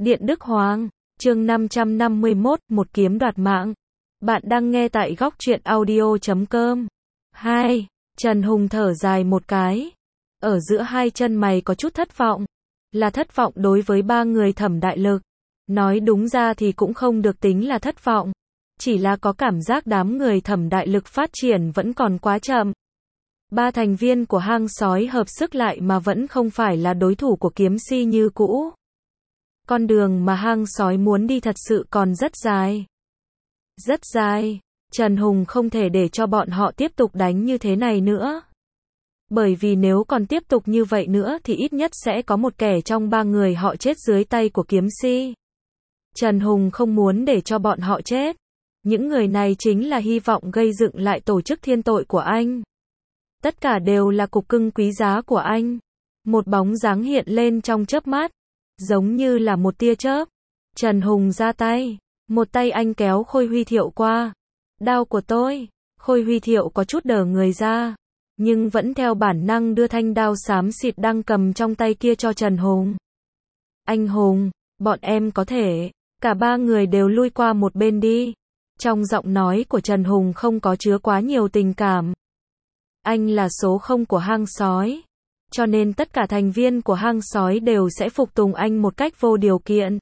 Điện Đức Hoàng, chương 551, một kiếm đoạt mạng. Bạn đang nghe tại góc truyện audio.com. 2. Trần Hùng thở dài một cái. Ở giữa hai chân mày có chút thất vọng. Là thất vọng đối với ba người Thẩm Đại Lực. Nói đúng ra thì cũng không được tính là thất vọng. Chỉ là có cảm giác đám người Thẩm Đại Lực phát triển vẫn còn quá chậm. Ba thành viên của hang sói hợp sức lại mà vẫn không phải là đối thủ của kiếm si như cũ. Con đường mà hang sói muốn đi thật sự còn rất dài. Rất dài. Trần Hùng không thể để cho bọn họ tiếp tục đánh như thế này nữa. Bởi vì nếu còn tiếp tục như vậy nữa thì ít nhất sẽ có một kẻ trong ba người họ chết dưới tay của kiếm si. Trần Hùng không muốn để cho bọn họ chết. Những người này chính là hy vọng gây dựng lại tổ chức thiên tội của anh. Tất cả đều là cục cưng quý giá của anh. Một bóng dáng hiện lên trong chớp mắt. Giống như là một tia chớp. Trần Hùng ra tay. Một tay anh kéo Khôi Huy Thiệu qua. Đao của tôi. Khôi Huy Thiệu có chút đờ người ra. Nhưng vẫn theo bản năng đưa thanh đao xám xịt đang cầm trong tay kia cho Trần Hùng. Anh Hùng, bọn em có thể. Cả ba người đều lui qua một bên đi. Trong giọng nói của Trần Hùng không có chứa quá nhiều tình cảm. Anh là số 0 của hang sói. Cho nên tất cả thành viên của hang sói đều sẽ phục tùng anh một cách vô điều kiện.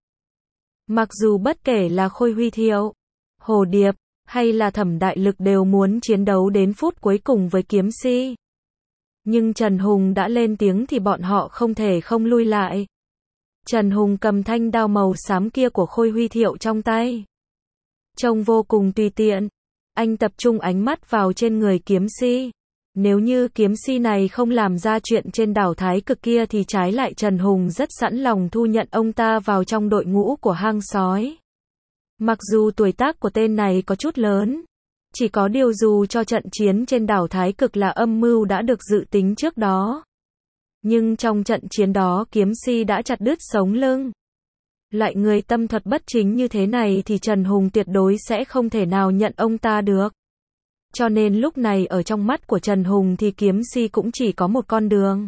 Mặc dù bất kể là Khôi Huy Thiệu, Hồ Điệp, hay là Thẩm Đại Lực đều muốn chiến đấu đến phút cuối cùng với kiếm si. Nhưng Trần Hùng đã lên tiếng thì bọn họ không thể không lui lại. Trần Hùng cầm thanh đao màu xám kia của Khôi Huy Thiệu trong tay. Trông vô cùng tùy tiện. Anh tập trung ánh mắt vào trên người kiếm si. Nếu như kiếm si này không làm ra chuyện trên đảo Thái Cực kia thì trái lại Trần Hùng rất sẵn lòng thu nhận ông ta vào trong đội ngũ của hang sói. Mặc dù tuổi tác của tên này có chút lớn, chỉ có điều dù cho trận chiến trên đảo Thái Cực là âm mưu đã được dự tính trước đó. Nhưng trong trận chiến đó kiếm si đã chặt đứt sống lưng. Loại người tâm thuật bất chính như thế này thì Trần Hùng tuyệt đối sẽ không thể nào nhận ông ta được. Cho nên lúc này ở trong mắt của Trần Hùng thì kiếm si cũng chỉ có một con đường.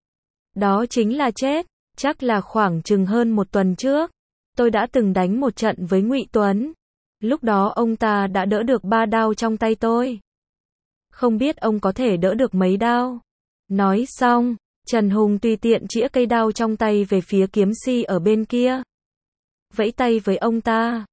Đó chính là chết. Chắc là khoảng chừng hơn một tuần trước, tôi đã từng đánh một trận với Ngụy Tuấn. Lúc đó ông ta đã đỡ được 3 đao trong tay tôi. Không biết ông có thể đỡ được mấy đao. Nói xong, Trần Hùng tùy tiện chĩa cây đao trong tay về phía kiếm si ở bên kia. Vẫy tay với ông ta.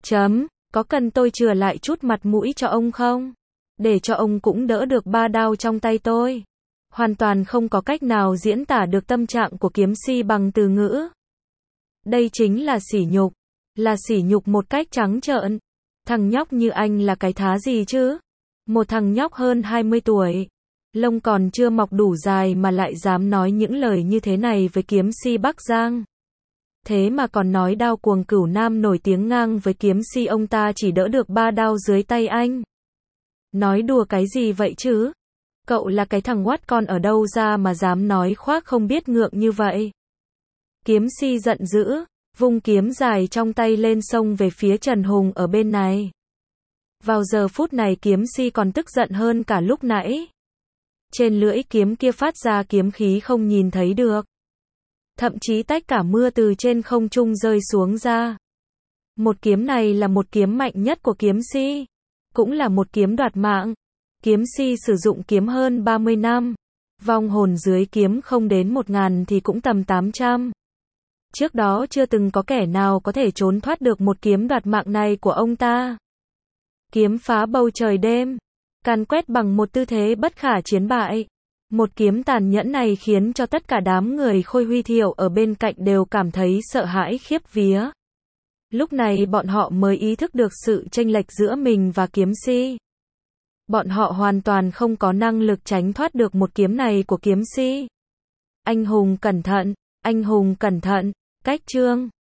Có cần tôi chừa lại chút mặt mũi cho ông không? Để cho ông cũng đỡ được 3 đao trong tay tôi. Hoàn toàn không có cách nào diễn tả được tâm trạng của kiếm si bằng từ ngữ. Đây chính là sỉ nhục. Là sỉ nhục một cách trắng trợn. Thằng nhóc như anh là cái thá gì chứ? Một thằng nhóc hơn 20 tuổi. Lông còn chưa mọc đủ dài mà lại dám nói những lời như thế này với kiếm si Bắc Giang. Thế mà còn nói đao cuồng cửu nam nổi tiếng ngang với kiếm si ông ta chỉ đỡ được 3 đao dưới tay anh. Nói đùa cái gì vậy chứ? Cậu là cái thằng oát con ở đâu ra mà dám nói khoác không biết ngượng như vậy? Kiếm si giận dữ, vung kiếm dài trong tay lên xông về phía Trần Hùng ở bên này. Vào giờ phút này kiếm si còn tức giận hơn cả lúc nãy. Trên lưỡi kiếm kia phát ra kiếm khí không nhìn thấy được. Thậm chí tách cả mưa từ trên không trung rơi xuống ra. Một kiếm này là một kiếm mạnh nhất của kiếm si. Cũng là một kiếm đoạt mạng. Kiếm si sử dụng kiếm hơn 30 năm. Vong hồn dưới kiếm không đến 1000 thì cũng tầm 800. Trước đó chưa từng có kẻ nào có thể trốn thoát được một kiếm đoạt mạng này của ông ta. Kiếm phá bầu trời đêm. Càn quét bằng một tư thế bất khả chiến bại. Một kiếm tàn nhẫn này khiến cho tất cả đám người Khôi Huy Thiệu ở bên cạnh đều cảm thấy sợ hãi khiếp vía. Lúc này bọn họ mới ý thức được sự chênh lệch giữa mình và kiếm si. Bọn họ hoàn toàn không có năng lực tránh thoát được một kiếm này của kiếm si. Anh Hùng cẩn thận, anh Hùng cẩn thận, cách chương.